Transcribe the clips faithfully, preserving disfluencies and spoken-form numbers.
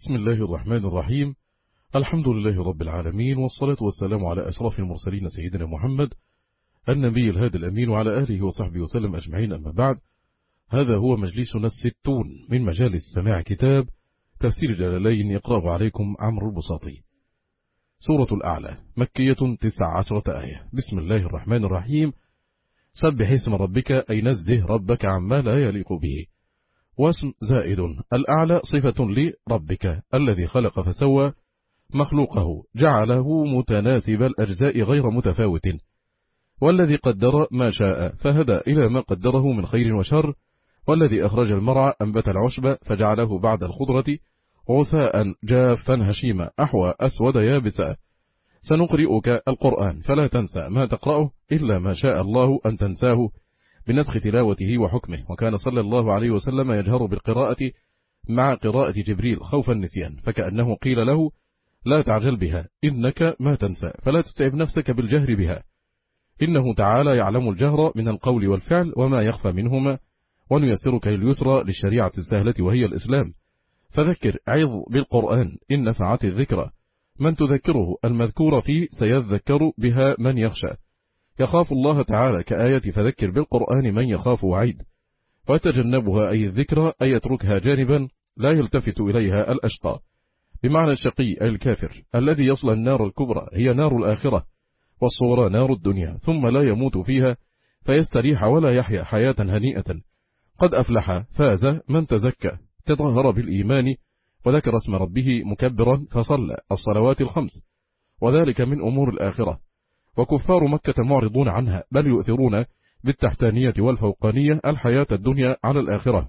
بسم الله الرحمن الرحيم. الحمد لله رب العالمين، والصلاة والسلام على أشرف المرسلين سيدنا محمد النبي الهادي الأمين وعلى آله وصحبه وسلم أجمعين. أما بعد، هذا هو مجلسنا الستون من مجالس سماع كتاب تفسير جلالين يقرأه عليكم عمرو البساطي. سورة الأعلى مكية تسع عشرة آية. بسم الله الرحمن الرحيم. سبح اسم ربك أي نزه ربك عما لا يليق به. واسم زائد، الأعلى صفة لربك الذي خلق فسوى مخلوقه جعله متناسب الأجزاء غير متفاوت، والذي قدر ما شاء فهدى إلى ما قدره من خير وشر، والذي أخرج المرعى أنبت العشب فجعله بعد الخضرة غثاء جافا هشيما أحوى أسود يابسا. سنقرئك القرآن فلا تنسى ما تقرأه إلا ما شاء الله أن تنساه بنسخ تلاوته وحكمه. وكان صلى الله عليه وسلم يجهر بالقراءة مع قراءة جبريل خوف النسيان، فكأنه قيل له لا تعجل بها إنك ما تنسى، فلا تتعب نفسك بالجهر بها، إنه تعالى يعلم الجهر من القول والفعل وما يخفى منهما، ونيسرك لليسرى للشريعة السهلة وهي الإسلام. فذكر عظ بالقرآن إن نفعت الذكرى، من تذكره المذكور فيه سيذكر بها من يخشى يخاف الله تعالى، كآية فذكر بالقرآن من يخاف وعيد. وتجنبها أي الذكرى أي يتركها جانبا لا يلتفت إليها الأشقى، بمعنى الشقي أي الكافر الذي يصل النار الكبرى هي نار الآخرة، والصغرى نار الدنيا، ثم لا يموت فيها فيستريح ولا يحيا حياة هنيئة. قد أفلح فاز من تزكى تطهر بالإيمان وذكر اسم ربه مكبرا فصلى الصلوات الخمس، وذلك من أمور الآخرة. وكفار مكة معرضون عنها، بل يؤثرون بالتحتانية والفوقانية الحياة الدنيا على الآخرة،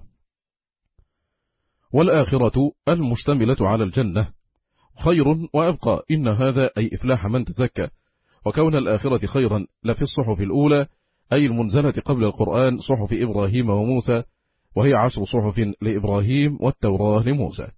والآخرة المشتملة على الجنة خير وأبقى. إن هذا أي إفلاح من تزكى، وكون الآخرة خيرا لفي الصحف الأولى أي المنزلة قبل القرآن صحف إبراهيم وموسى، وهي عشر صحف لإبراهيم والتوراة لموسى.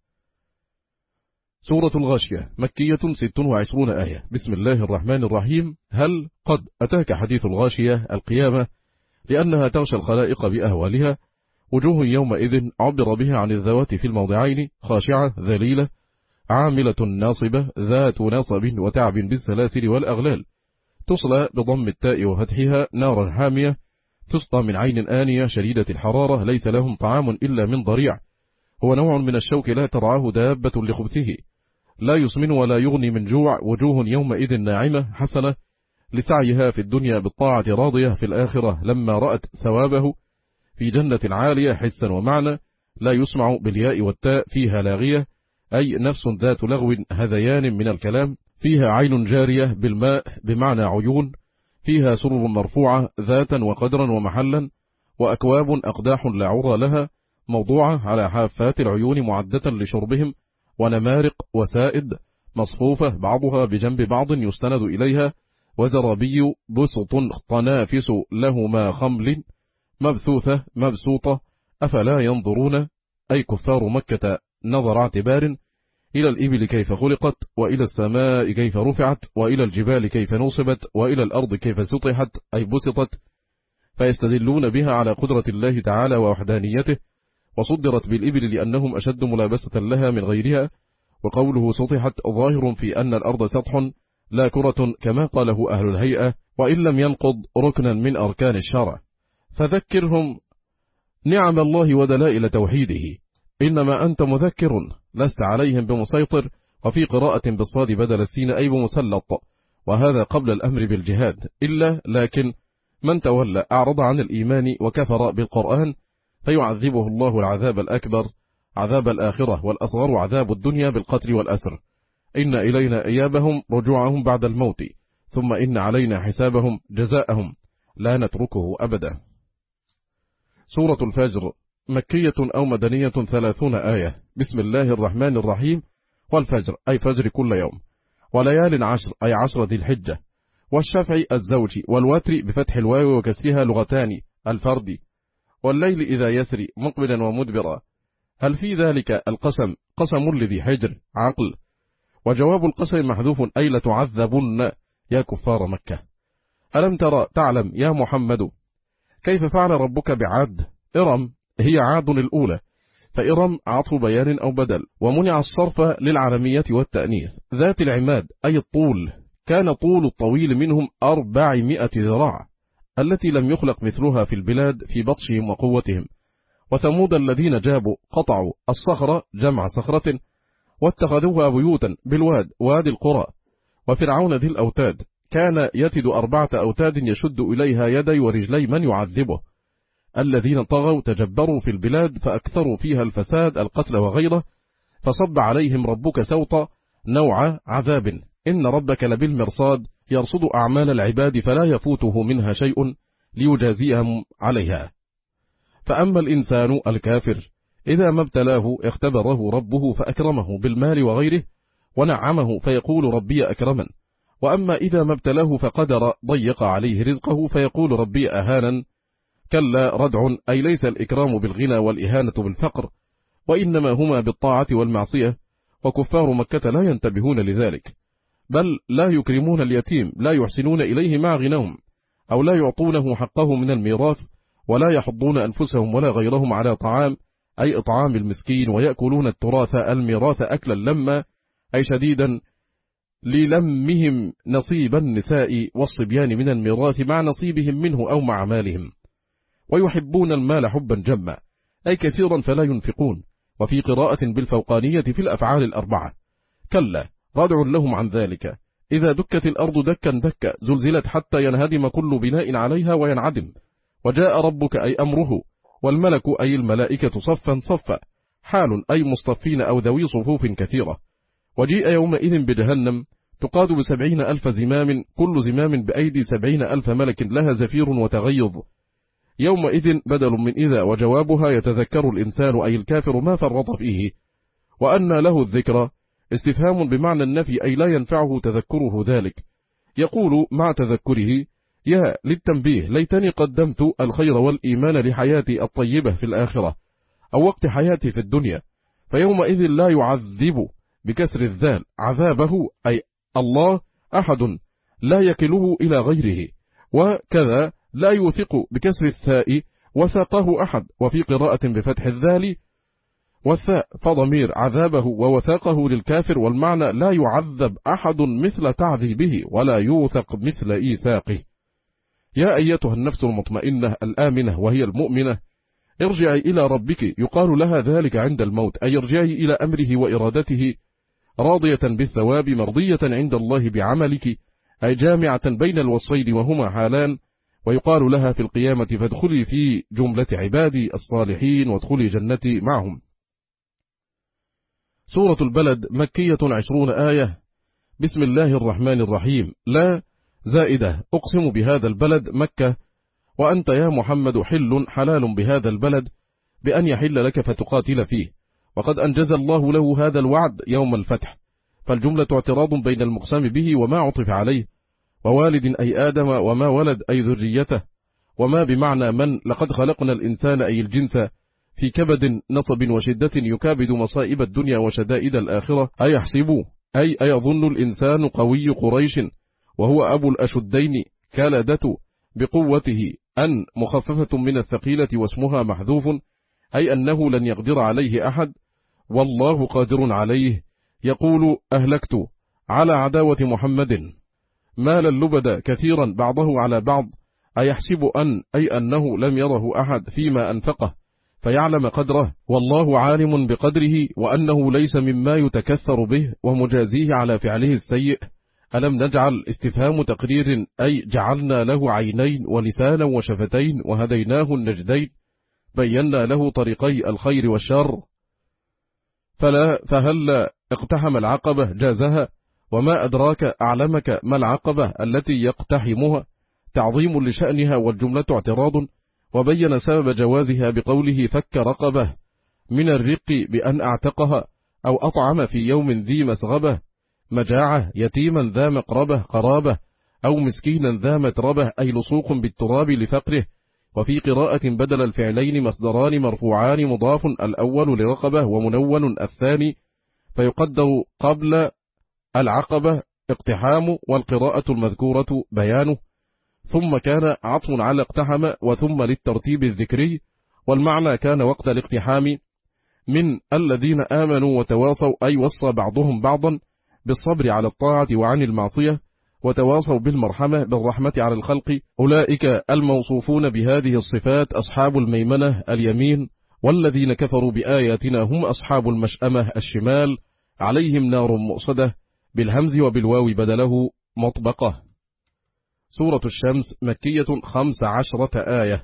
سورة الغاشية مكية ست وعشرون آية. بسم الله الرحمن الرحيم. هل قد أتاك حديث الغاشية القيامة، لأنها تغشى الخلائق بأهوالها، وجوه يومئذ عبر بها عن الذوات في الموضعين خاشعة ذليلة عاملة ناصبة ذات نصب وتعب بالسلاسل والأغلال، تصلى بضم التاء وفتحها نارا حامية، تسقى من عين آنية شديدة الحرارة، ليس لهم طعام إلا من ضريع، هو نوع من الشوك لا ترعاه دابة لخبثه، لا يسمن ولا يغني من جوع، وجوه يومئذ ناعمة حسنة لسعيها في الدنيا بالطاعة راضية في الآخرة لما رأت ثوابه في جنة عالية حسا ومعنى، لا يسمع بالياء والتاء فيها لاغية أي نفس ذات لغو هذيان من الكلام، فيها عين جارية بالماء بمعنى عيون، فيها سرر مرفوعة ذاتا وقدرا ومحلا، وأكواب أقداح لا عرى لها موضوعة على حافات العيون معدة لشربهم، ونمارق وسائد مصفوفة بعضها بجنب بعض يستند إليها، وزرابي بسط طنافس لهما خمل مبثوثة مبسوطة. أفلا ينظرون أي كفار مكة نظر اعتبار إلى الإبل كيف خلقت، وإلى السماء كيف رفعت، وإلى الجبال كيف نصبت، وإلى الأرض كيف سطحت أي بسطت، فيستدلون بها على قدرة الله تعالى ووحدانيته، وصدرت بالإبل لأنهم أشد ملابسة لها من غيرها. وقوله سطحت ظاهر في أن الأرض سطح لا كرة كما قاله أهل الهيئة، وإن لم ينقض ركنا من أركان الشرع. فذكرهم نعم الله ودلائل توحيده، إنما أنت مذكر لست عليهم بمسيطر، وفي قراءة بالصاد بدل السين أي بمسلط، وهذا قبل الأمر بالجهاد، إلا لكن من تولى أعرض عن الإيمان وكفر بالقرآن فيعذبه الله العذاب الأكبر عذاب الآخرة، والأصغر عذاب الدنيا بالقتل والأسر. إن إلينا إيابهم رجوعهم بعد الموت، ثم إن علينا حسابهم جزاءهم لا نتركه أبدا. سورة الفجر مكية أو مدنية ثلاثون آية. بسم الله الرحمن الرحيم. والفجر أي فجر كل يوم، وليال عشر أي عشر ذي الحجة، والشفع الزوج، والوتر بفتح الواو وكسرها لغتان الفرد، والليل إذا يسري مقبلا ومدبرا. هل في ذلك القسم قسم لذي حجر عقل، وجواب القسم محذوف أي لتعذبن يا كفار مكة. ألم ترى تعلم يا محمد كيف فعل ربك بعاد؟ إرم هي عاد الأولى فإرم عطف بيان أو بدل. ومنع الصرف للعالمية والتأنيث. ذات العماد أي الطول، كان طول الطويل منهم أربعمائة ذراع، التي لم يخلق مثلها في البلاد في بطشهم وقوتهم. وثمود الذين جابوا قطعوا الصخرة جمع صخرة واتخذوها بيوتا بالواد وادي القرى. وفرعون ذي الأوتاد، كان يتد أربعة أوتاد يشد إليها يدي ورجلي من يعذبه. الذين طغوا تجبروا في البلاد فأكثروا فيها الفساد القتل وغيره، فصب عليهم ربك سوط نوع عذاب. إن ربك لبالمرصاد يرصد أعمال العباد فلا يفوته منها شيء ليجازيهم عليها. فأما الإنسان الكافر إذا ما ابتلاه اختبره ربه فأكرمه بالمال وغيره ونعمه فيقول ربي أكرمن. وأما إذا ما ابتلاه فقدر ضيق عليه رزقه فيقول ربي أهانا. كلا ردع، أي ليس الإكرام بالغنى والإهانة بالفقر، وإنما هما بالطاعة والمعصية. وكفار مكة لا ينتبهون لذلك، بل لا يكرمون اليتيم، لا يحسنون إليه مع غناهم، أو لا يعطونه حقه من الميراث، ولا يحضون أنفسهم ولا غيرهم على طعام أي إطعام المسكين، ويأكلون التراث الميراث أكلا لما أي شديدا للمهم نصيب النساء والصبيان من الميراث مع نصيبهم منه أو مع مالهم. ويحبون المال حبا جما أي كثيرا فلا ينفقون. وفي قراءة بالفوقانية في الأفعال الأربعة. كلا ردع لهم عن ذلك. إذا دكت الأرض دكا دكا زلزلت حتى ينهدم كل بناء عليها وينعدم. وجاء ربك أي أمره، والملك أي الملائكة صفا صفا، حال أي مصطفين أو ذوي صفوف كثيرة. وجيء يومئذ بجهنم تقاد بسبعين ألف زمام، كل زمام بأيدي سبعين ألف ملك لها زفير وتغيظ. يومئذ بدل من إذا وجوابها يتذكر الإنسان أي الكافر ما فرط فيه. وأن له الذكرى استفهام بمعنى النفي أي لا ينفعه تذكره ذلك. يقول مع تذكره يا للتنبيه ليتني قدمت الخير والإيمان لحياتي الطيبة في الآخرة أو وقت حياتي في الدنيا. فيومئذ لا يعذب بكسر الذال عذابه أي الله أحد لا يكله إلى غيره، وكذا لا يوثق بكسر الثاء وثاقه أحد. وفي قراءة بفتح الذال والثاء فضمير عذابه ووثاقه للكافر، والمعنى لا يعذب أحد مثل تعذيبه ولا يوثق مثل إيثاقه. يا أيتها النفس المطمئنة الآمنة وهي المؤمنة ارجعي إلى ربك، يقال لها ذلك عند الموت، أي ارجعي إلى أمره وإرادته راضية بالثواب مرضية عند الله بعملك، أي جامعة بين الوصفين وهما حالان. ويقال لها في القيامة فادخلي في جملة عبادي الصالحين وادخلي جنتي معهم. سورة البلد مكية عشرون آية. بسم الله الرحمن الرحيم. لا زائدة. أقسم بهذا البلد مكة، وأنت يا محمد حل حلال بهذا البلد بأن يحل لك فتقاتل فيه، وقد أنجز الله له هذا الوعد يوم الفتح. فالجملة اعتراض بين المقسم به وما عطف عليه. ووالد أي آدم، وما ولد أي ذريته، وما بمعنى من. لقد خلقنا الإنسان أي الجنس في كبد نصب وشدة يكابد مصائب الدنيا وشدائد الآخرة. أي يحسبوا أي أيظن الإنسان قوي قريش وهو أبو الأشدين كالدة بقوته أن مخففة من الثقيلة واسمها محذوف، أي أنه لن يقدر عليه أحد والله قادر عليه. يقول أهلكت على عداوة محمد مالا لبدا كثيرا بعضه على بعض. أيحسب أن أي أنه لم يره أحد فيما أنفقه فيعلم قدره، والله عالم بقدره، وأنه ليس مما يتكثر به ومجازيه على فعله السيء. ألم نجعل استفهام تقرير أي جعلنا له عينين ولسانا وشفتين وهديناه النجدين، بينا له طريقي الخير والشر. فلا فهل اقتحم العقبة جازها، وما أدراك أعلمك ما العقبة التي يقتحمها، تعظيم لشأنها والجملة اعتراض. وبين سبب جوازها بقوله فك رقبة من الرق بأن أعتقها أو أطعم في يوم ذي مسغبة، مجاعة يتيما ذا مقربة قرابة أو مسكينا ذا متربة أي لصوق بالتراب لفقره. وفي قراءة بدل الفعلين مصدران مرفوعان مضاف الأول لرقبة ومنون الثاني، فيقدر قبل العقبة اقتحام، والقراءة المذكورة بيانه، ثم كان عطف على اقتحم وثم للترتيب الذكري، والمعنى كان وقت الاقتحام من الذين آمنوا وتواصوا، أي وصى بعضهم بعضا بالصبر على الطاعة وعن المعصية، وتواصوا بالمرحمة بالرحمة على الخلق. أولئك الموصوفون بهذه الصفات أصحاب الميمنة اليمين، والذين كفروا بآياتنا هم أصحاب المشأمة الشمال، عليهم نار مؤصدة بالهمز وبالواو بدله مطبقة. سورة الشمس مكية خمس عشرة آية.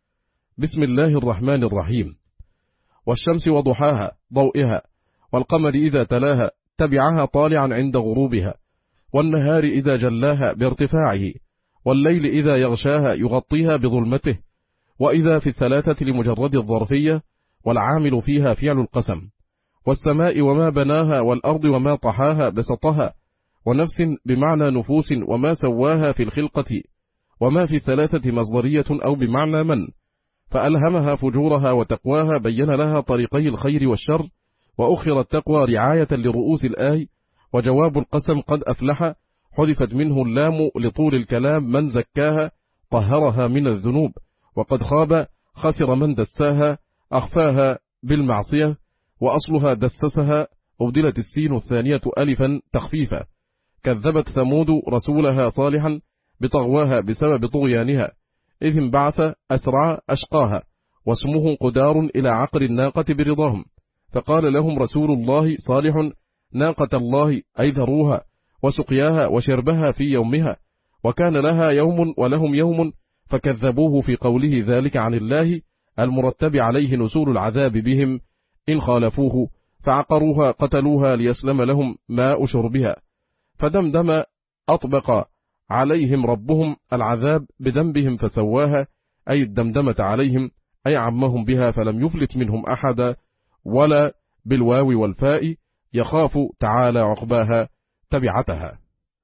بسم الله الرحمن الرحيم. والشمس وضحاها ضوئها، والقمر إذا تلاها تبعها طالعا عند غروبها، والنهار إذا جلاها بارتفاعه، والليل إذا يغشاها يغطيها بظلمته. وإذا في الثلاثة لمجرد الظرفية، والعامل فيها فعل القسم. والسماء وما بناها، والأرض وما طحاها بسطها، ونفس بمعنى نفوس وما سواها في الخلقة. وما في الثلاثة مصدرية أو بمعنى من، فألهمها فجورها وتقواها، بين لها طريقي الخير والشر، وأخر التقوى رعاية لرؤوس الآي. وجواب القسم قد أفلح حذفت منه اللام لطول الكلام، من زكاها طهرها من الذنوب، وقد خاب خسر من دساها أخفاها بالمعصية، وأصلها دسسها، أبدلت السين الثانية ألفا تخفيفا. كذبت ثمود رسولها صالحا بطغواها بسبب طغيانها، إذ انبعث أسرع أشقاها، واسمه قدار إلى عقر الناقة برضاهم، فقال لهم رسول الله صالح ناقة الله أي ذروها وسقياها وشربها في يومها، وكان لها يوم ولهم يوم، فكذبوه في قوله ذلك عن الله المرتب عليه نزول العذاب بهم إن خالفوه، فعقروها قتلوها ليسلم لهم ماء شربها. فدمدم أطبق عليهم ربهم العذاب بذنبهم فسواها، أي الدمدمة عليهم، أي عمهم بها فلم يفلت منهم أحدا، ولا بالواو والفاء يخاف تعالى عقباها تبعتها.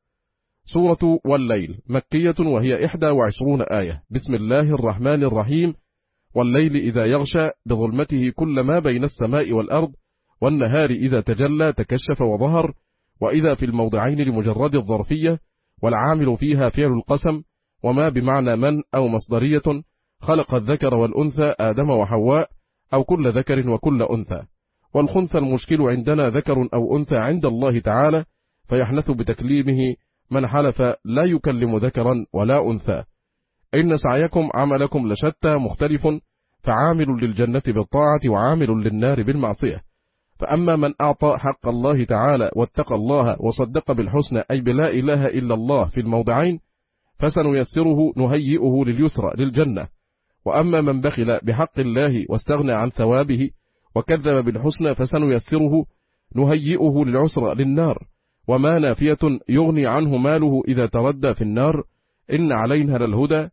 سورة والليل مكية وهي إحدى وعشرون آية. بسم الله الرحمن الرحيم. والليل إذا يغشى بظلمته كل ما بين السماء والأرض، والنهار إذا تجلى تكشف وظهر. وإذا في الموضعين لمجرد الظرفية، والعامل فيها فعل القسم، وما بمعنى من أو مصدرية، خلق الذكر والأنثى آدم وحواء، أو كل ذكر وكل أنثى. والخنثى المشكل عندنا ذكر أو أنثى عند الله تعالى، فيحنث بتكليمه من حلف لا يكلم ذكرا ولا أنثى. إن سعيكم عملكم لشتى مختلف، فعامل للجنة بالطاعة وعامل للنار بالمعصية. فأما من أعطى حق الله تعالى واتقى الله وصدق بالحسنى، أي بلا إله إلا الله في الموضعين، فسنيسره نهيئه لليسرى للجنة. وأما من بخل بحق الله واستغنى عن ثوابه وكذب بالحسنى، فسنيسره نهيئه للعسرى للنار. وما نافية يغني عنه ماله إذا تردى في النار. إن علينا للهدى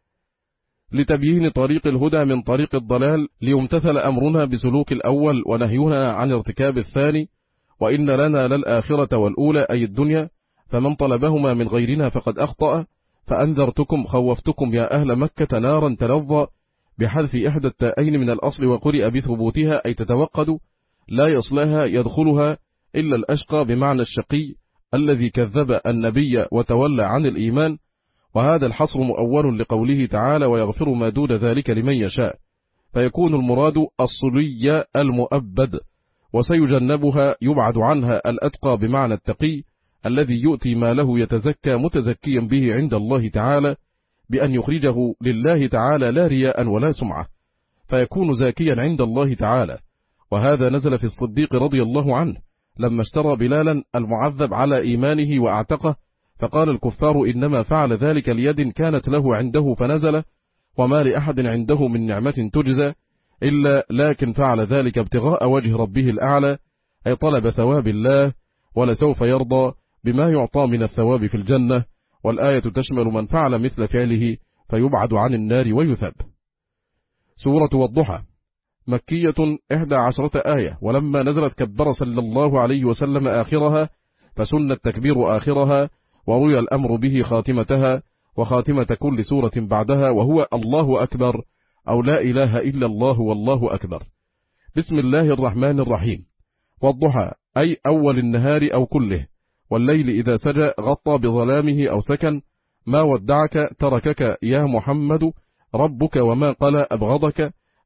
لتبيين طريق الهدى من طريق الضلال، ليمتثل أمرنا بسلوك الأول ونهينا عن ارتكاب الثاني. وإن لنا للآخرة والأولى أي الدنيا، فمن طلبهما من غيرنا فقد أخطأ. فأنذرتكم خوفتكم يا أهل مكة نارا تلظى، بحذف إحدى التائين من الأصل، وقرئ بثبوتها أي تتوقد، لا يصلها يدخلها إلا الأشقى، بمعنى الشقي الذي كذب النبي وتولى عن الإيمان. وهذا الحصر مؤول لقوله تعالى ويغفر ما دون ذلك لمن يشاء، فيكون المراد الصلي المؤبد. وسيجنبها يبعد عنها الأتقى، بمعنى التقي الذي يؤتي ما له يتزكى متزكيا به عند الله تعالى، بأن يخرجه لله تعالى لا رياء ولا سمعة، فيكون زاكيا عند الله تعالى. وهذا نزل في الصديق رضي الله عنه لما اشترى بلالا المعذب على إيمانه وأعتقه، فقال الكفار إنما فعل ذلك ليد كانت له عنده فنزل، وما لأحد عنده من نعمة تجزى إلا لكن فعل ذلك ابتغاء وجه ربه الأعلى، أي طلب ثواب الله، ولسوف يرضى بما يعطى من الثواب في الجنة. والآية تشمل من فعل مثل فعله فيبعد عن النار ويثب. سورة والضحى مكية إحدى عشرة آية. ولما نزلت كبر صلى الله عليه وسلم آخرها، فسن التكبير آخرها، وروي الأمر به خاتمتها، وخاتمة كل سورة بعدها، وهو الله أكبر أو لا إله إلا الله والله أكبر. بسم الله الرحمن الرحيم. والضحى أي أول النهار أو كله. والليل إذا سجى غطى بظلامه أو سكن. ما ودعك تركك يا محمد ربك وما قلى أبغضك.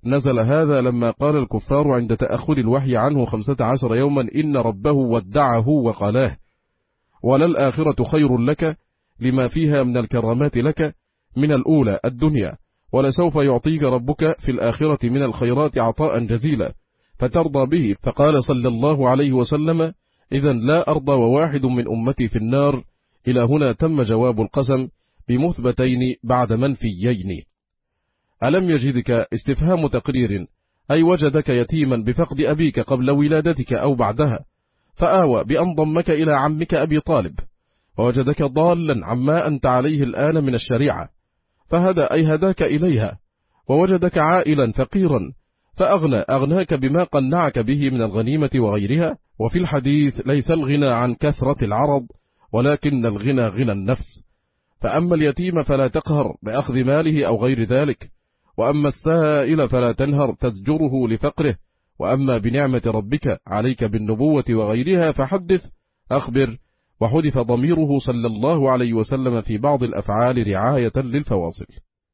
نزل هذا لما قال الكفار عند تأخر الوحي عنه خمسة عشر يوما إن ربه ودعه وقالاه، وللآخرة خير لك لما فيها من الكرامات لك من الأولى الدنيا، ولسوف يعطيك ربك في الآخرة من الخيرات عطاء جزيلا فترضى به. فقال صلى الله عليه وسلم: إذن لا أرضى وواحد من أمتي في النار. إلى هنا تم جواب القسم بمثبتين بعد منفيين. ألم يجدك استفهام تقرير، أي وجدك يتيما بفقد أبيك قبل ولادتك أو بعدها، فآوى بأن ضمك إلى عمك أبي طالب، ووجدك ضالا عما أنت عليه الآن من الشريعة فهدى أي هداك إليها، ووجدك عائلا فقيرا فأغنى أغناك بما قنعك به من الغنيمة وغيرها. وفي الحديث: ليس الغنى عن كثرة العرض ولكن الغنى غنى النفس. فأما اليتيم فلا تقهر بأخذ ماله أو غير ذلك، وأما السائل فلا تنهر تزجره لفقره، وأما بنعمة ربك عليك بالنبوة وغيرها فحدث أخبر. وحذف ضميره صلى الله عليه وسلم في بعض الأفعال رعاية للفواصل.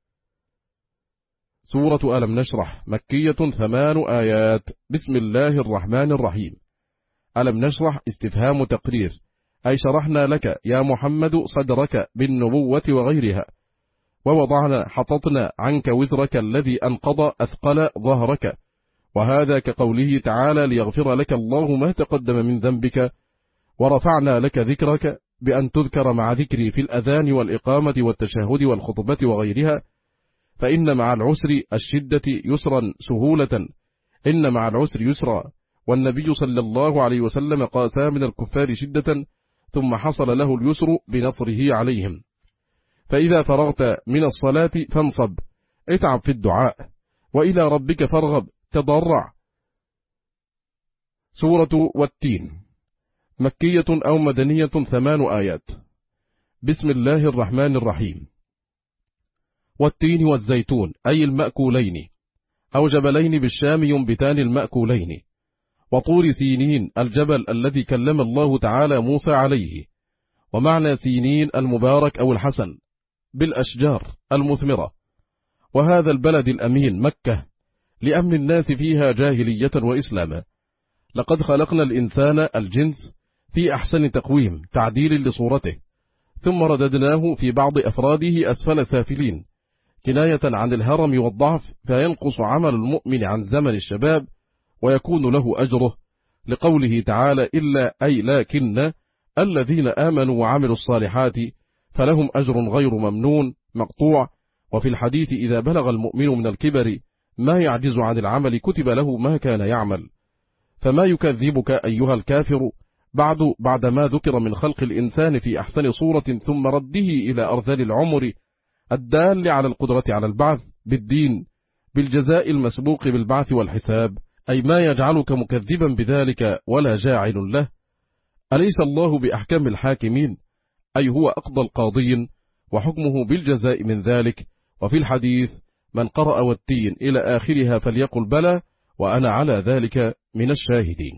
سورة ألم نشرح مكية ثمان آيات. بسم الله الرحمن الرحيم. ألم نشرح استفهام تقرير، أي شرحنا لك يا محمد صدرك بالنبوة وغيرها، ووضعنا حططنا عنك وزرك الذي أنقض أثقل ظهرك، وهذا كقوله تعالى: ليغفر لك الله ما تقدم من ذنبك، ورفعنا لك ذكرك بأن تذكر مع ذكري في الأذان والإقامة والتشهد والخطبة وغيرها، فإن مع العسر الشدة يسرا سهولة، إن مع العسر يسرا. والنبي صلى الله عليه وسلم قاسى من الكفار شدة ثم حصل له اليسر بنصره عليهم. فإذا فرغت من الصلاة فانصب، اتعب في الدعاء، وإلى ربك فارغب تضرع. سورة والتين مكية أو مدنية ثمان آيات. بسم الله الرحمن الرحيم. والتين والزيتون أي المأكولين، أو جبلين بالشام ينبتان المأكولين. وطور سينين الجبل الذي كلم الله تعالى موسى عليه. ومعنى سينين المبارك أو الحسن بالأشجار المثمرة. وهذا البلد الأمين مكة لأمن الناس فيها جاهلية وإسلاما. لقد خلقنا الإنسان الجنس في أحسن تقويم تعديل لصورته، ثم رددناه في بعض أفراده أسفل سافلين، كناية عن الهرم والضعف، فينقص عمل المؤمن عن زمن الشباب ويكون له أجره، لقوله تعالى: إلا أي لكن الذين آمنوا وعملوا الصالحات فلهم أجر غير ممنون مقطوع. وفي الحديث: إذا بلغ المؤمن من الكبر ما يعجز عن العمل كتب له ما كان يعمل. فما يكذبك أيها الكافر بعد بعد ما ذكر من خلق الإنسان في أحسن صورة ثم رده إلى أرذل العمر الدال على القدرة على البعث بالدين بالجزاء المسبوق بالبعث والحساب، أي ما يجعلك مكذبا بذلك ولا جاعل له؟ أليس الله بأحكم الحاكمين؟ أي هو أقضى القاضين وحكمه بالجزاء من ذلك. وفي الحديث: من قرأ والتين إلى آخرها فليقل بلى وأنا على ذلك من الشاهدين.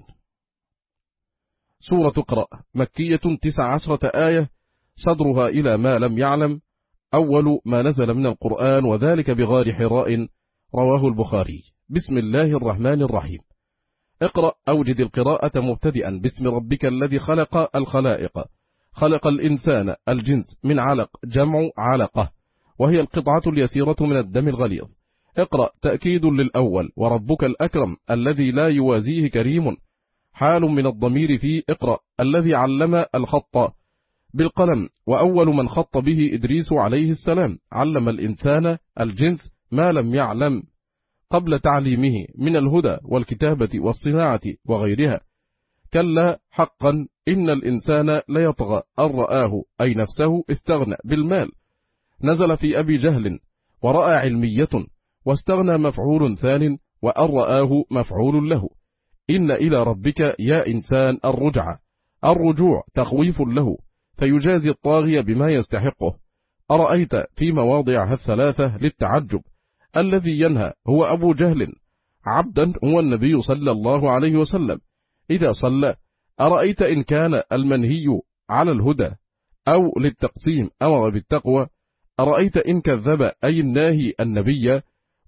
سورة اقرأ مكية تسع عشرة آية، صدرها إلى ما لم يعلم، أول ما نزل من القرآن، وذلك بغار حراء، رواه البخاري. بسم الله الرحمن الرحيم. اقرأ أوجد القراءة مبتدئا باسم ربك الذي خلق الخلائق. خلق الإنسان الجنس من علق، جمع علقة، وهي القطعة اليسيرة من الدم الغليظ. اقرأ تأكيد للأول، وربك الأكرم الذي لا يوازيه كريم، حال من الضمير في اقرأ الذي علم الخط بالقلم، وأول من خط به إدريس عليه السلام، علم الإنسان الجنس ما لم يعلم قبل تعليمه من الهدى والكتابة والصناعة وغيرها. كلا حقا إن الإنسان ليطغى أن رآه أي نفسه استغنى بالمال. نزل في أبي جهل، ورأى علمية، واستغنى مفعول ثان، وأن رآه مفعول له. إن إلى ربك يا إنسان الرجعة، الرجوع تخويف له، فيجازي الطاغية بما يستحقه. أرأيت في مواضعها الثلاثة للتعجب. الذي ينهى هو أبو جهل، عبدا هو النبي صلى الله عليه وسلم إذا صلى. أرأيت إن كان المنهي على الهدى أو للتقسيم أمر بالتقوى. أرأيت إن كذب أي الناهي النبي،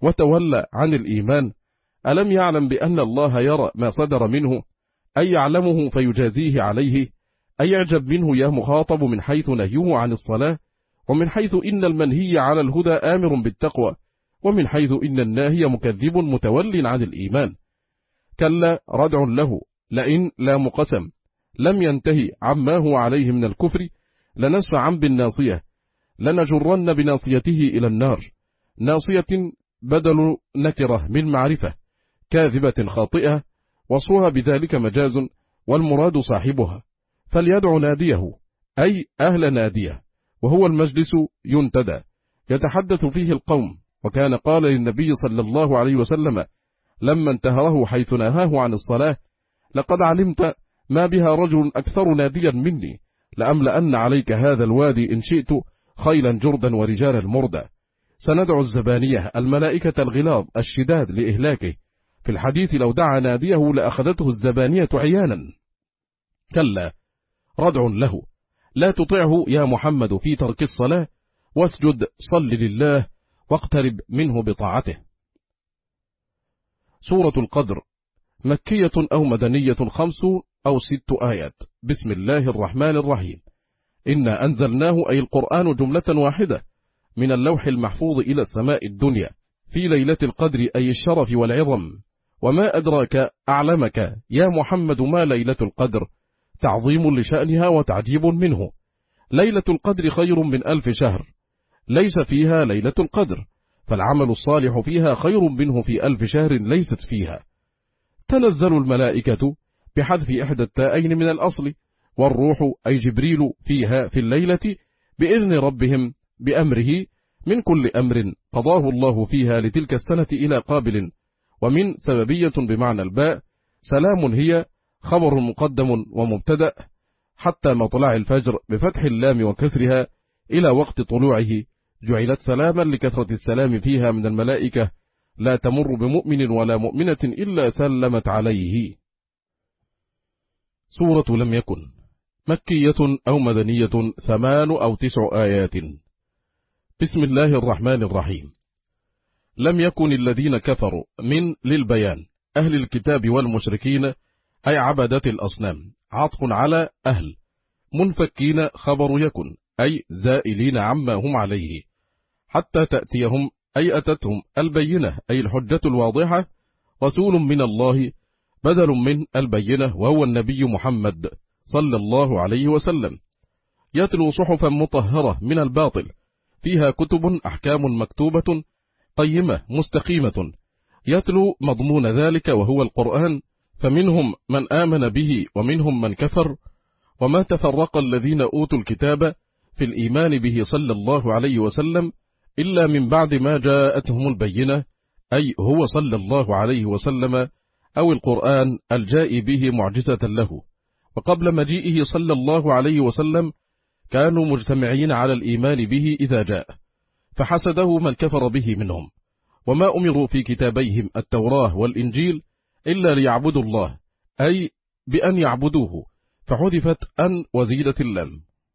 وتولى عن الإيمان، ألم يعلم بأن الله يرى ما صدر منه، أي يعلمه فيجازيه عليه، أي يعجب منه يا مخاطب من حيث نهيه عن الصلاة، ومن حيث إن المنهي على الهدى آمر بالتقوى، ومن حيث إن الناهي مكذب متول عن الإيمان. كلا ردع له، لئن لا مقسم لم ينتهي عما هو عليه من الكفر لنسفعا بالناصية، لنجرن بناصيته إلى النار. ناصية بدل نكرة من معرفة، كاذبة خاطئة، وصفها بذلك مجاز، والمراد صاحبها. فليدع ناديه، أي أهل ناديه، وهو المجلس ينتدى يتحدث فيه القوم. وكان قال للنبي صلى الله عليه وسلم لما انتهره حيث نهاه عن الصلاة: لقد علمت ما بها رجل أكثر ناديا مني، لأملأن عليك هذا الوادي إن شئت خيلا جردا ورجالا مردا. سندع الزبانية الملائكة الغلاظ الشداد لإهلاكه. في الحديث لو دعا ناديه لأخذته الزبانية عيانا. كلا ردع له، لا تطعه يا محمد في ترك الصلاة، واسجد صل لله واقترب منه بطاعته. سورة القدر مكية أو مدنية، خمس أو ست آيات. بسم الله الرحمن الرحيم. إنا أنزلناه أي القرآن جملة واحدة من اللوح المحفوظ إلى السماء الدنيا في ليلة القدر أي الشرف والعظم. وما أدراك أعلمك يا محمد ما ليلة القدر، تعظيم لشأنها وتعجيب منه. ليلة القدر خير من ألف شهر، ليس فيها ليلة القدر، فالعمل الصالح فيها خير منه في ألف شهر ليست فيها. تنزل الملائكة بحذف إحدى التاءين من الأصل، والروح أي جبريل فيها في الليلة بإذن ربهم بأمره من كل أمر قضاه الله فيها لتلك السنة إلى قابل. ومن سببية بمعنى الباء، سلام هي خبر مقدم ومبتدأ حتى مطلع الفجر بفتح اللام وكسرها إلى وقت طلوعه، جعلت سلاما لكثرة السلام فيها من الملائكة، لا تمر بمؤمن ولا مؤمنة إلا سلمت عليه. سورة لم يكن مكية أو مدنية، ثمان أو تسع آيات. بسم الله الرحمن الرحيم. لم يكن الذين كفروا من للبيان أهل الكتاب والمشركين أي عبدة الأصنام، عطف على أهل، منفكين خبر يكن أي زائلين عما هم عليه، حتى تأتيهم أي أتتهم البينة أي الحجة الواضحة، رسول من الله بدل من البينة وهو النبي محمد صلى الله عليه وسلم، يتلو صحفا مطهرة من الباطل فيها كتب أحكام مكتوبة قيمة مستقيمة، يتلو مضمون ذلك وهو القرآن، فمنهم من آمن به ومنهم من كفر. وما تفرق الذين أوتوا الكتاب في الإيمان به صلى الله عليه وسلم إلا من بعد ما جاءتهم البينة، أي هو صلى الله عليه وسلم أو القرآن الجاء به معجزة له. وقبل مجيئه صلى الله عليه وسلم كانوا مجتمعين على الإيمان به إذا جاء، فحسده من كفر به منهم. وما أمروا في كتابيهم التوراة والإنجيل إلا ليعبدوا الله، أي بأن يعبدوه، فحذفت أن وزيدت اللام،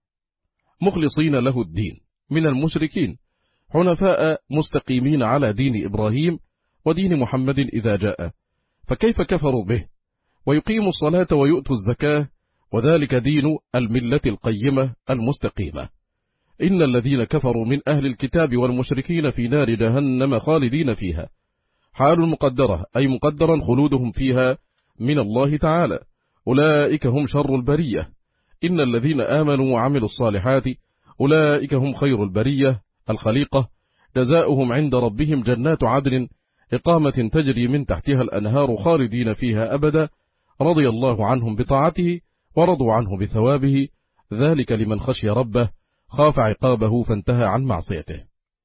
مخلصين له الدين من المشركين، حنفاء مستقيمين على دين إبراهيم ودين محمد إذا جاء. فكيف كفروا به؟ ويقيموا الصلاة ويؤتوا الزكاة، وذلك دين الملة القيمة المستقيمة. إن الذين كفروا من أهل الكتاب والمشركين في نار جهنم خالدين فيها، حال مقدرة أي مقدرا خلودهم فيها من الله تعالى، أولئك هم شر البرية. إن الذين آمنوا وعملوا الصالحات أولئك هم خير البرية الخليقة، جزاؤهم عند ربهم جنات عدن إقامة تجري من تحتها الأنهار خالدين فيها أبدا، رضي الله عنهم بطاعته ورضوا عنه بثوابه، ذلك لمن خشي ربه خاف عقابه فانتهى عن معصيته.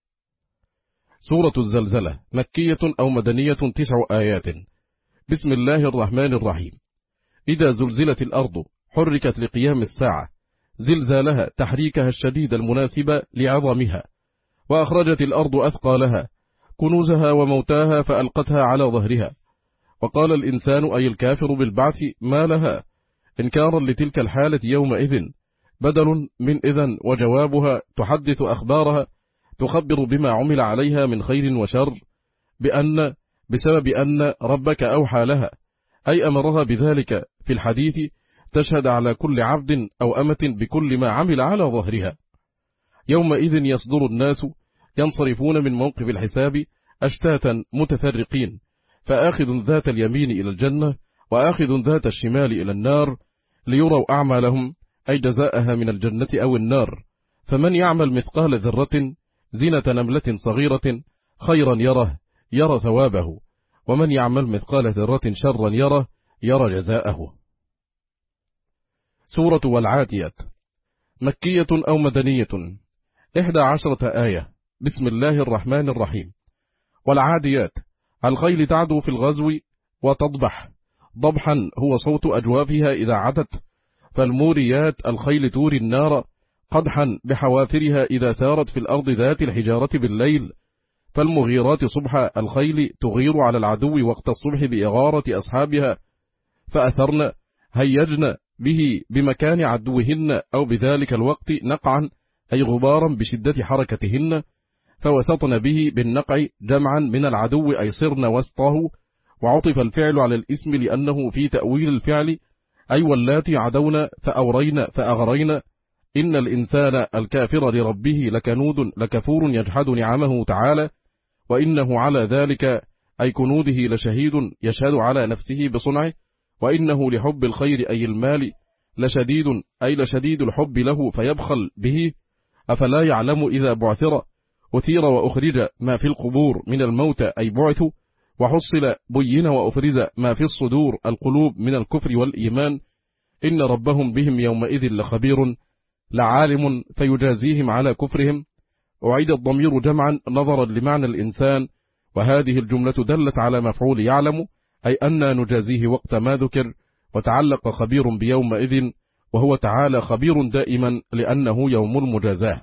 سورة الزلزلة مكية أو مدنية، تسع آيات. بسم الله الرحمن الرحيم. إذا زلزلت الأرض حركت لقيام الساعة، زلزالها تحريكها الشديد المناسب لعظمها، وأخرجت الأرض أثقالها كنوزها وموتاها فألقتها على ظهرها، وقال الإنسان أي الكافر بالبعث ما لها، إنكارا لتلك الحالة يومئذ، بدل من إذن، وجوابها تحدث أخبارها، تخبر بما عمل عليها من خير وشر، بأن بسبب أن ربك أوحى لها، أي أمرها بذلك في الحديث، تشهد على كل عبد أو أمة بكل ما عمل على ظهرها. يومئذ يصدر الناس ينصرفون من موقف الحساب أشتاتا متفرقين، فآخذ ذات اليمين إلى الجنة وآخذ ذات الشمال إلى النار، ليروا أعمالهم أي جزاءها من الجنة أو النار. فمن يعمل مثقال ذرة زينة نملة صغيرة خيرا يره يرى ثوابه، ومن يعمل مثقال ذرة شرا يره يرى جزاءه. سورة والعاديات مكية أو مدنية، إحدى عشرة آية. بسم الله الرحمن الرحيم. والعاديات الخيل تعدو في الغزو وتضبح، ضبحا هو صوت أجوافها إذا عدت. فالموريات الخيل توري النار قدحا بحوافرها إذا سارت في الأرض ذات الحجارة بالليل. فالمغيرات صبح الخيل تغير على العدو وقت الصبح بإغارة أصحابها، فأثرن هيجن به بمكان عدوهن أو بذلك الوقت نقعا أي غبارا بشدة حركتهن، فوسطن به بالنقع جمعا من العدو أي صرن وسطه. وعطف الفعل على الاسم لأنه في تأويل الفعل، أي واللاتي عدون فأورين فأغرين. إن الإنسان الكافر لربه لكنود لكفور يجحد نعمه تعالى، وإنه على ذلك أي كنوده لشهيد يشهد على نفسه بصنعه. وإنه لحب الخير أي المال لشديد أي لشديد الحب له فيبخل به. أفلا يعلم إذا بعثر أثير وأخرج ما في القبور من الموت أي بعث، وحصل بين وأفرز ما في الصدور القلوب من الكفر والإيمان. إن ربهم بهم يومئذ لخبير لعالم فيجازيهم على كفرهم. أعيد الضمير جمعا نظرا لمعنى الإنسان، وهذه الجملة دلت على مفعول يعلم، أي أن نجازيه وقت ما ذكر. وتعلق خبير بيومئذ، وهو تعالى خبير دائما لأنه يوم المجازاة.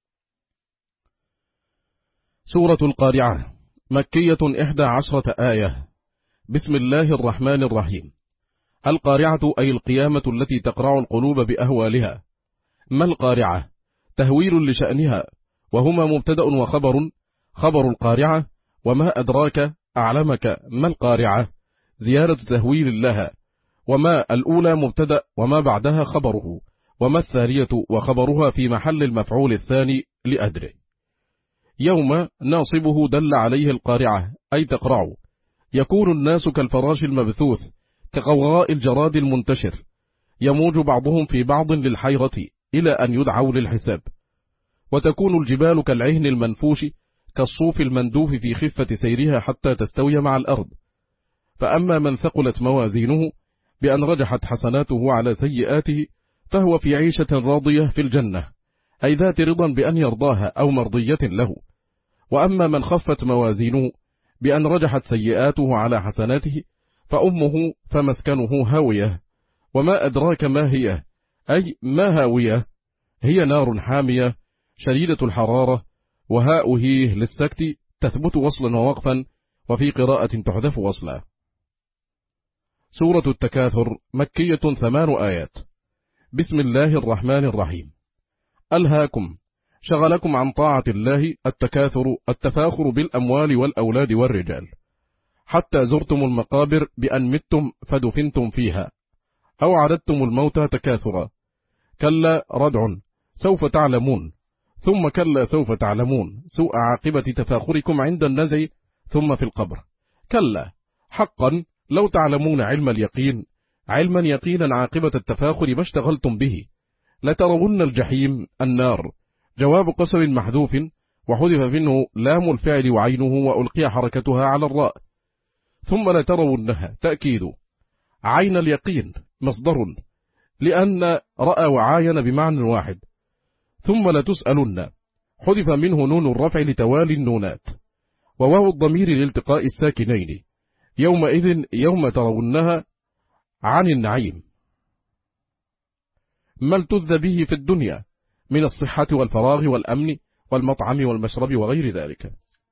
سورة القارعة مكية إحدى عشرة آية. بسم الله الرحمن الرحيم. القارعة أي القيامة التي تقرع القلوب بأهوالها. ما القارعة؟ تهويل لشأنها، وهما مبتدأ وخبر. خبر القارعة وما أدراك أعلمك ما القارعة، زيادة تهويل لها. وما الأولى مبتدأ وما بعدها خبره، وما الثانية وخبرها في محل المفعول الثاني لأدري. يوم ناصبه دل عليه القارعة أي تقرع. يكون الناس كالفراش المبثوث كقوغاء الجراد المنتشر، يموج بعضهم في بعض للحيرة إلى أن يدعوا للحساب. وتكون الجبال كالعهن المنفوش كالصوف المندوف في خفة سيرها حتى تستوي مع الأرض. فأما من ثقلت موازينه بأن رجحت حسناته على سيئاته فهو في عيشة راضية في الجنة، أي ذات رضا بأن يرضاها أو مرضية له. وأما من خفت موازينه بأن رجحت سيئاته على حسناته فأمه فمسكنه هاوية. وما أدراك ما هي، أي ما هاوية؟ هي نار حامية شديدة الحرارة، وهاؤه للسكت تثبت وصلا ووقفا، وفي قراءة تحذف وصلا. سورة التكاثر مكية ثمان آيات. بسم الله الرحمن الرحيم. ألهاكم شغلكم عن طاعة الله التكاثر التفاخر بالأموال والأولاد والرجال، حتى زرتم المقابر بأن متم فدفنتم فيها، أو عددتم الموت تكاثرا. كلا ردع سوف تعلمون، ثم كلا سوف تعلمون سوء عاقبة تفاخركم عند النزع ثم في القبر. كلا حقا لو تعلمون علم اليقين علما يقينا عاقبة التفاخر ما اشتغلتم به، لترون الجحيم النار. جواب قسم محذوف وحذف منه لام الفعل وعينه وألقي حركتها على الراء. ثم لترونها تأكيد عين اليقين مصدر، لأن رأى وعاين بمعنى واحد. ثم لتسألن حذف منه نون الرفع لتوالي النونات، وواو الضمير لالتقاء الساكنين. يومئذ يوم ترونها عن النعيم ما التذ به في الدنيا من الصحة والفراغ والأمن والمطعم والمشرب وغير ذلك.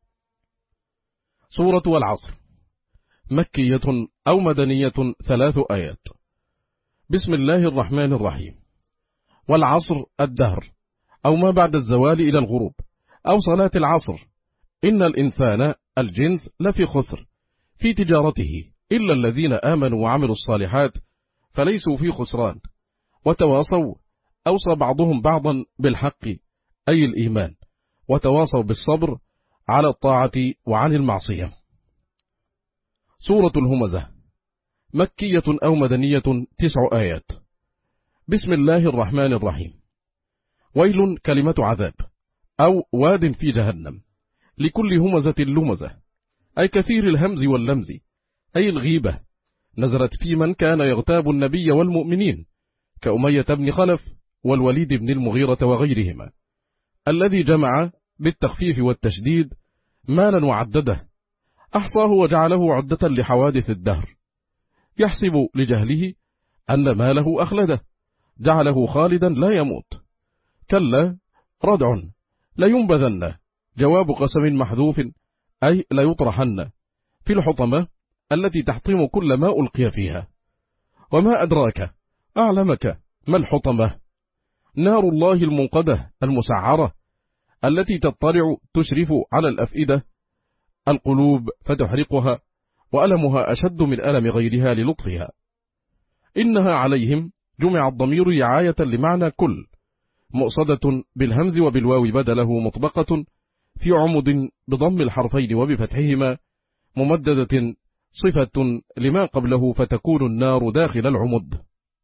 سورة والعصر مكية أو مدنية ثلاث آيات. بسم الله الرحمن الرحيم. والعصر الدهر أو ما بعد الزوال إلى الغروب، أو صلاة العصر. إن الإنسان الجنس لفي خسر في تجارته إلا الذين آمنوا وعملوا الصالحات فليسوا في خسران، وتواصوا أوصى بعضهم بعضا بالحق أي الإيمان، وتواصوا بالصبر على الطاعة وعن المعصية. سورة الهمزة مكية أو مدنية تسع آيات. بسم الله الرحمن الرحيم. ويل كلمة عذاب أو واد في جهنم لكل همزة لمزة، أي كثير الهمز واللمز، أي الغيبة، نزلت في من كان يغتاب النبي والمؤمنين كأمية بن خلف والوليد بن المغيرة وغيرهما، الذي جمع بالتخفيف والتشديد مالا وعدده، أحصاه وجعله عدة لحوادث الدهر، يحسب لجهله أن ماله أخلده، جعله خالدا لا يموت. كلا ردع لينبذن، جواب قسم محذوف أي ليطرحن في الحطمة التي تحطم كل ما ألقي فيها. وما أدراك أعلمك ما الحطمة؟ نار الله المنقدة المسعرة التي تطلع تشرف على الأفئدة القلوب فتحرقها، وألمها أشد من ألم غيرها للطفها. إنها عليهم جمع الضمير رعاية لمعنى كل، مؤصدة بالهمز وبالواو بدله مطبقة في عمد بضم الحرفين وبفتحهما، ممددة صفة لما قبله فتكون النار داخل العمد.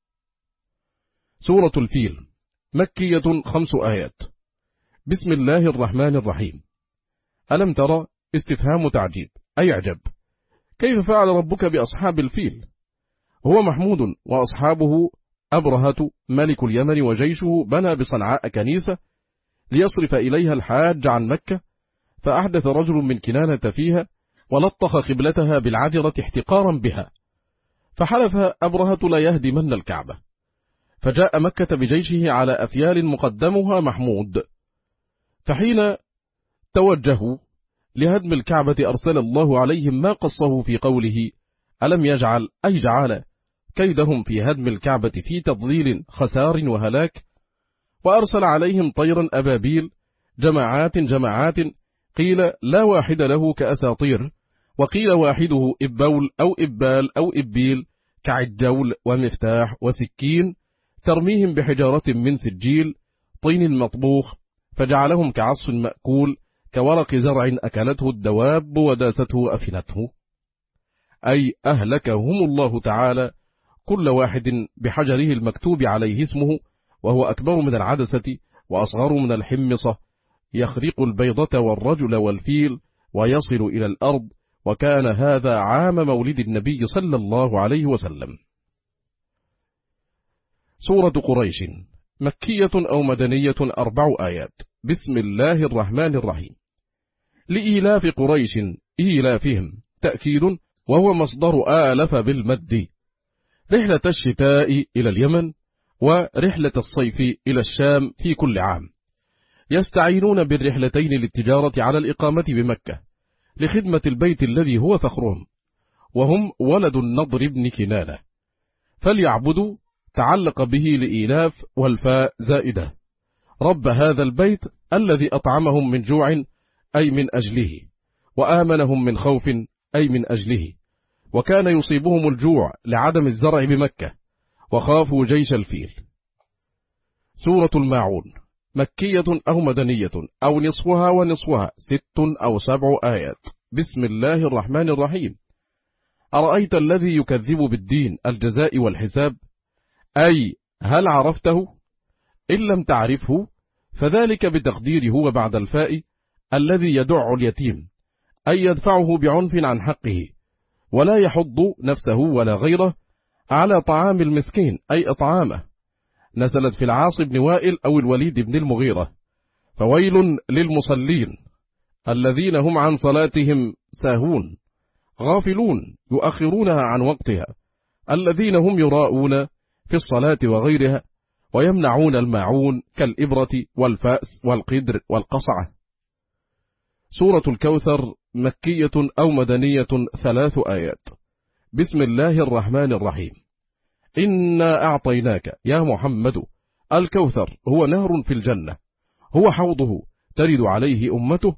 سورة الفيل مكية خمس آيات. بسم الله الرحمن الرحيم. ألم ترى استفهام تعجيب أي عجب، كيف فعل ربك بأصحاب الفيل؟ هو محمود وأصحابه أبرهة ملك اليمن وجيشه بنى بصنعاء كنيسة ليصرف إليها الحاج عن مكة، فأحدث رجل من كنانة فيها ولطخ قبلتها بالعذرة احتقارا بها، فحلف أبرهة لا يهدمن الكعبة، فجاء مكة بجيشه على أفيال مقدمها محمود، فحين توجهوا لهدم الكعبة أرسل الله عليهم ما قصه في قوله ألم يجعل أي جعل كيدهم في هدم الكعبة في تضليل خسار وهلاك، وأرسل عليهم طيرا أبابيل جماعات جماعات، قيل لا واحد له كأساطير، وقيل واحده إبول أو إبال أو إبيل كعجول ومفتاح وسكين، ترميهم بحجارة من سجيل طين مطبوخ، فجعلهم كعصف مأكول كورق زرع أكلته الدواب وداسته أفنته، أي أهلكهم الله تعالى كل واحد بحجره المكتوب عليه اسمه، وهو أكبر من العدسة وأصغر من الحمصة، يخرق البيضة والرجل والفيل ويصل إلى الأرض، وكان هذا عام مولد النبي صلى الله عليه وسلم. سورة قريش مكية أو مدنية أربع آيات. بسم الله الرحمن الرحيم. لإيلاف قريش إيلافهم تأكيد، وهو مصدر آلف بالمد، رحلة الشتاء إلى اليمن ورحلة الصيف إلى الشام في كل عام، يستعينون بالرحلتين للتجارة على الإقامة بمكة لخدمة البيت الذي هو فخرهم، وهم ولد النضر بن كنانة، فليعبدوا تعلق به لإيلاف والفاء زائدة، رب هذا البيت الذي أطعمهم من جوع أي من أجله، وآمنهم من خوف أي من أجله، وكان يصيبهم الجوع لعدم الزرع بمكة، وخافوا جيش الفيل. سورة الماعون مكية أو مدنية أو نصفها ونصفها ست أو سبع آيات. بسم الله الرحمن الرحيم. أرأيت الذي يكذب بالدين الجزاء والحساب، أي هل عرفته؟ إن لم تعرفه فذلك بتقديره وبعد الفاء الذي يدع اليتيم، أي يدفعه بعنف عن حقه، ولا يحض نفسه ولا غيره على طعام المسكين أي إطعامه، نزلت في العاص بن وائل أو الوليد بن المغيرة. فويل للمصلين الذين هم عن صلاتهم ساهون غافلون يؤخرونها عن وقتها، الذين هم يراءون في الصلاة وغيرها، ويمنعون الماعون كالإبرة والفأس والقدر والقصعة. سورة الكوثر مكية أو مدنية ثلاث آيات. بسم الله الرحمن الرحيم. إنا أعطيناك يا محمد الكوثر، هو نهر في الجنة، هو حوضه ترد عليه أمته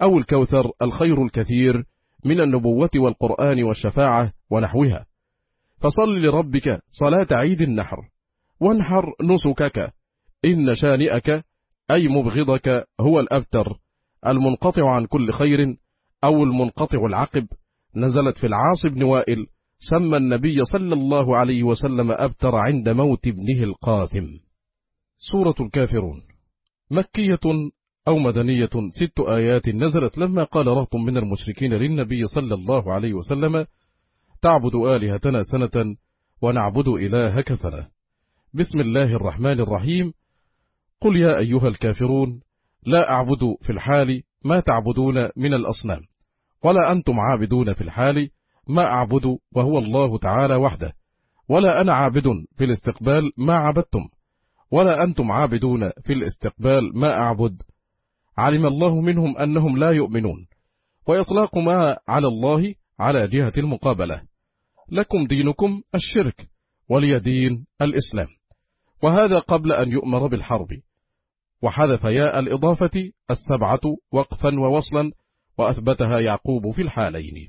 أو الكوثر الخير الكثير من النبوة والقرآن والشفاعة ونحوها. فصل لربك صلاة عيد النحر، وانحر نسكك، إن شانئك أي مبغضك هو الأبتر المنقطع عن كل خير، أو المنقطع العقب. نزلت في العاص بن وائل، سمى النبي صلى الله عليه وسلم أبتر عند موت ابنه القاسم. سورة الكافرون مكية أو مدنية، ست آيات، نزلت لما قال رهط من المشركين للنبي صلى الله عليه وسلم: تعبد آلهتنا سنة ونعبد إلهك سنة. بسم الله الرحمن الرحيم. قل يا أيها الكافرون لا أعبد في الحال ما تعبدون من الأصنام، ولا أنتم عابدون في الحال ما أعبد وهو الله تعالى وحده، ولا أنا عابد في الاستقبال ما عبدتم، ولا أنتم عابدون في الاستقبال ما أعبد. علم الله منهم أنهم لا يؤمنون، وإطلاق ما على الله على جهة المقابلة. لكم دينكم الشرك ولي دين الإسلام، وهذا قبل أن يؤمر بالحرب. وحذف ياء الإضافة السبعة وقفا ووصلا، وأثبتها يعقوب في الحالين.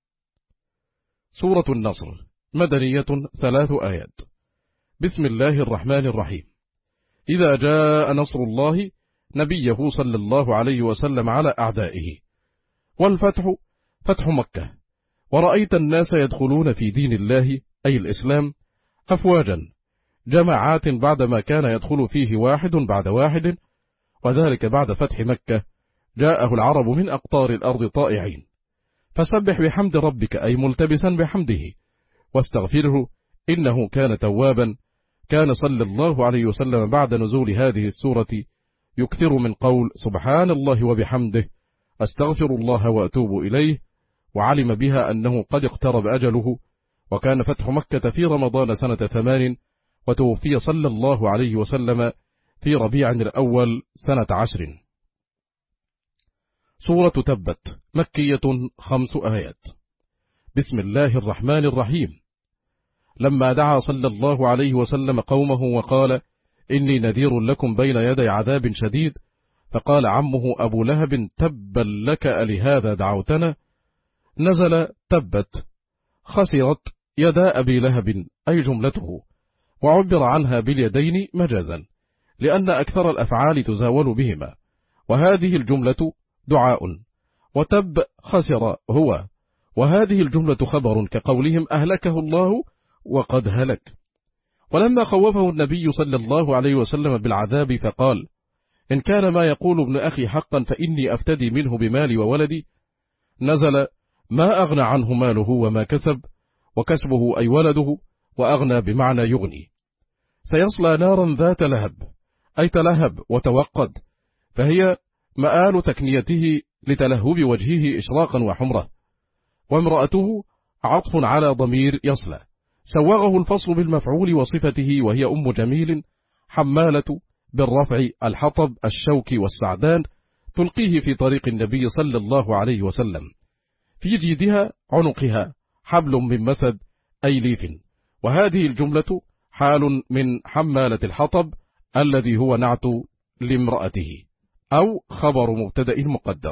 سورة النصر مدنية، ثلاث آيات. بسم الله الرحمن الرحيم. إذا جاء نصر الله نبيه صلى الله عليه وسلم على أعدائه، والفتح فتح مكة، ورأيت الناس يدخلون في دين الله أي الإسلام أفواجا، جماعات بعدما كان يدخل فيه واحد بعد واحد، وذلك بعد فتح مكة جاءه العرب من أقطار الأرض طائعين. فسبح بحمد ربك أي ملتبسا بحمده، واستغفره إنه كان توابا. كان صلى الله عليه وسلم بعد نزول هذه السورة يكثر من قول سبحان الله وبحمده، أستغفر الله وأتوب إليه، وعلم بها أنه قد اقترب أجله. وكان فتح مكة في رمضان سنة ثمان، وتوفي صلى الله عليه وسلم في ربيع الأول سنة عشر. سورة تبت مكية، خمس آيات. بسم الله الرحمن الرحيم. لما دعا صلى الله عليه وسلم قومه وقال إني نذير لكم بين يدي عذاب شديد، فقال عمه أبو لهب تبا لك ألهذا دعوتنا، نزل تبت خسرت يدا أبي لهب أي جملته، وعبر عنها باليدين مجازا لأن أكثر الأفعال تزاول بهما، وهذه الجملة دعاء، وتب خسر هو، وهذه الجملة خبر كقولهم أهلكه الله وقد هلك. ولما خوفه النبي صلى الله عليه وسلم بالعذاب فقال إن كان ما يقول ابن أخي حقا فإني أفتدي منه بمالي وولدي، نزل ما أغنى عنه ماله وما كسب، وكسبه أي ولده، وأغنى بمعنى يغني. سيصلى نارا ذات لهب أي تلهب وتوقد، فهي مآل تكنيته لتلهب وجهه إشراقا وحمرة. وامرأته عطف على ضمير يصلى، سوغه الفصل بالمفعول وصفته، وهي أم جميل حمالة بالرفع الحطب الشوك والسعدان، تلقيه في طريق النبي صلى الله عليه وسلم. في جيدها عنقها حبل من مسد أي ليف. وهذه الجملة حال من حمالة الحطب الذي هو نعت لامرأته، أو خبر مبتدأ مقدر.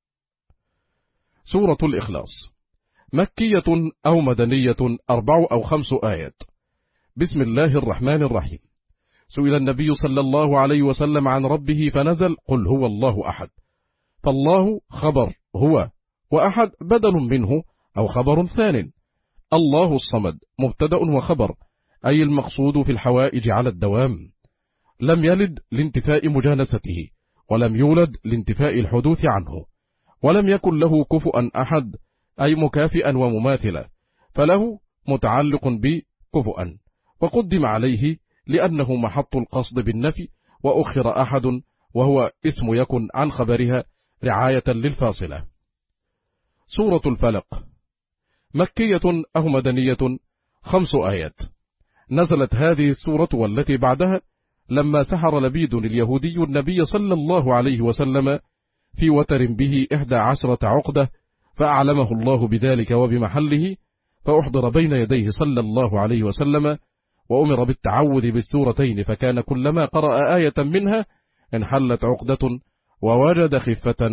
سورة الإخلاص مكية أو مدنية، أربع أو خمس آيات. بسم الله الرحمن الرحيم. سئل النبي صلى الله عليه وسلم عن ربه فنزل قل هو الله أحد، فالله خبر هو، وأحد بدل منه أو خبر ثان. الله الصمد مبتدأ وخبر، أي المقصود في الحوائج على الدوام. لم يلد لانتفاء مجانسته، ولم يولد لانتفاء الحدوث عنه، ولم يكن له كفؤا أحد أي مكافئا ومماثلا، فله متعلق بكفؤا، وقدم عليه لأنه محط القصد بالنفي، وأخر أحد وهو اسم يكن عن خبرها رعاية للفاصلة. سورة الفلق مكية أو مدنية، خمس آيات. نزلت هذه السورة والتي بعدها لما سحر لبيد اليهودي النبي صلى الله عليه وسلم في وتر به إحدى عشرة عقدة، فأعلمه الله بذلك وبمحله، فأحضر بين يديه صلى الله عليه وسلم، وأمر بالتعوذ بالسورتين، فكان كلما قرأ آية منها انحلت عقدة ووجد خفة،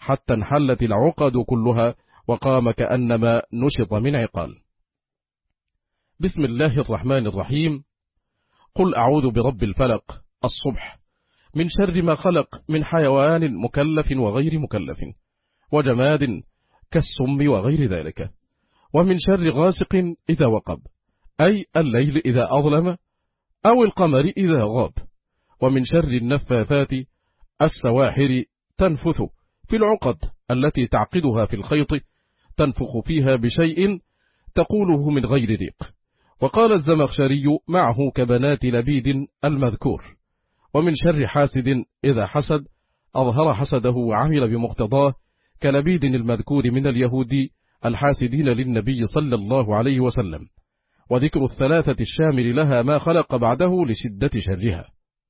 حتى انحلت العقد كلها وقام كأنما نشط من عقال. بسم الله الرحمن الرحيم. قل أعوذ برب الفلق. الصبح. من شر ما خلق، من حيوان مكلف وغير مكلف، وجماد كالسم وغير ذلك، ومن شر غاسق إذا وقب، أي الليل إذا أظلم، أو القمر إذا غاب، ومن شر النفاثات السواحر تنفث في العقد التي تعقدها في الخيط، تنفخ فيها بشيء تقوله من غير ريق. وقال الزمخشري معه كبنات لبيد المذكور. ومن شر حاسد إذا حسد، أظهر حسده وعمل بمقتضاه، كلبيد المذكور من اليهود الحاسدين للنبي صلى الله عليه وسلم. وذكر الثلاثة الشامل لها ما خلق بعده لشدة شرها.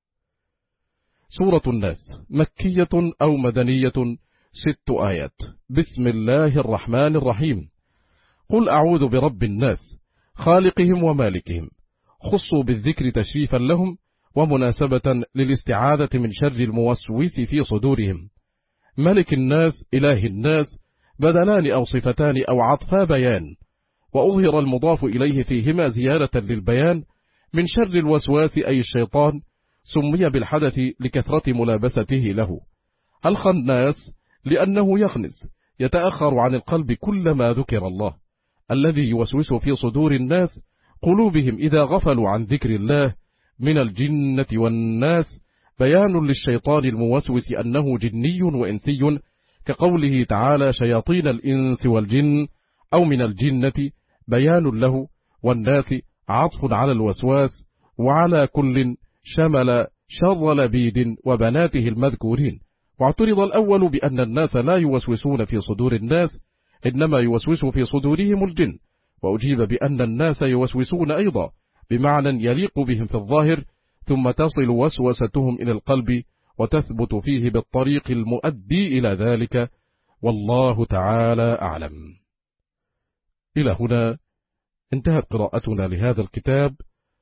سورة الناس مكية أو مدنية، ست آيات. بسم الله الرحمن الرحيم. قل أعوذ برب الناس، خالقهم ومالكهم. خصوا بالذكر تشريفا لهم ومناسبة للاستعاذة من شر الموسوس في صدورهم. ملك الناس، إله الناس، بدلان أو صفتان أو عطفا بيان، وأظهر المضاف إليه فيهما زيادة للبيان. من شر الوسواس أي الشيطان، سمي بالحدث لكثرة ملابسته له. الخناس لأنه يخنس، يتأخر عن القلب كلما ذكر الله، الذي يوسوس في صدور الناس قلوبهم إذا غفلوا عن ذكر الله من الجنة والناس. بيان للشيطان الموسوس أنه جني وإنسي، كقوله تعالى شياطين الإنس والجن، أو من الجنة بيان له. والناس عطف على الوسواس، وعلى كل شمل شر لبيد وبناته المذكورين. واعترض الأول بأن الناس لا يوسوسون في صدور الناس، إنما يوسوس في صدورهم الجن. وأجيب بأن الناس يوسوسون أيضا بمعنى يليق بهم في الظاهر، ثم تصل وسوستهم إلى القلب وتثبت فيه بالطريق المؤدي إلى ذلك، والله تعالى أعلم. إلى هنا انتهت قراءتنا لهذا الكتاب.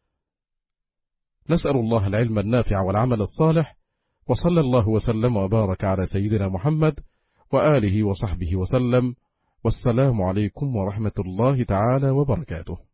نسأل الله العلم النافع والعمل الصالح، وصلى الله وسلم وبارك على سيدنا محمد وآله وصحبه وسلم، والسلام عليكم ورحمة الله تعالى وبركاته.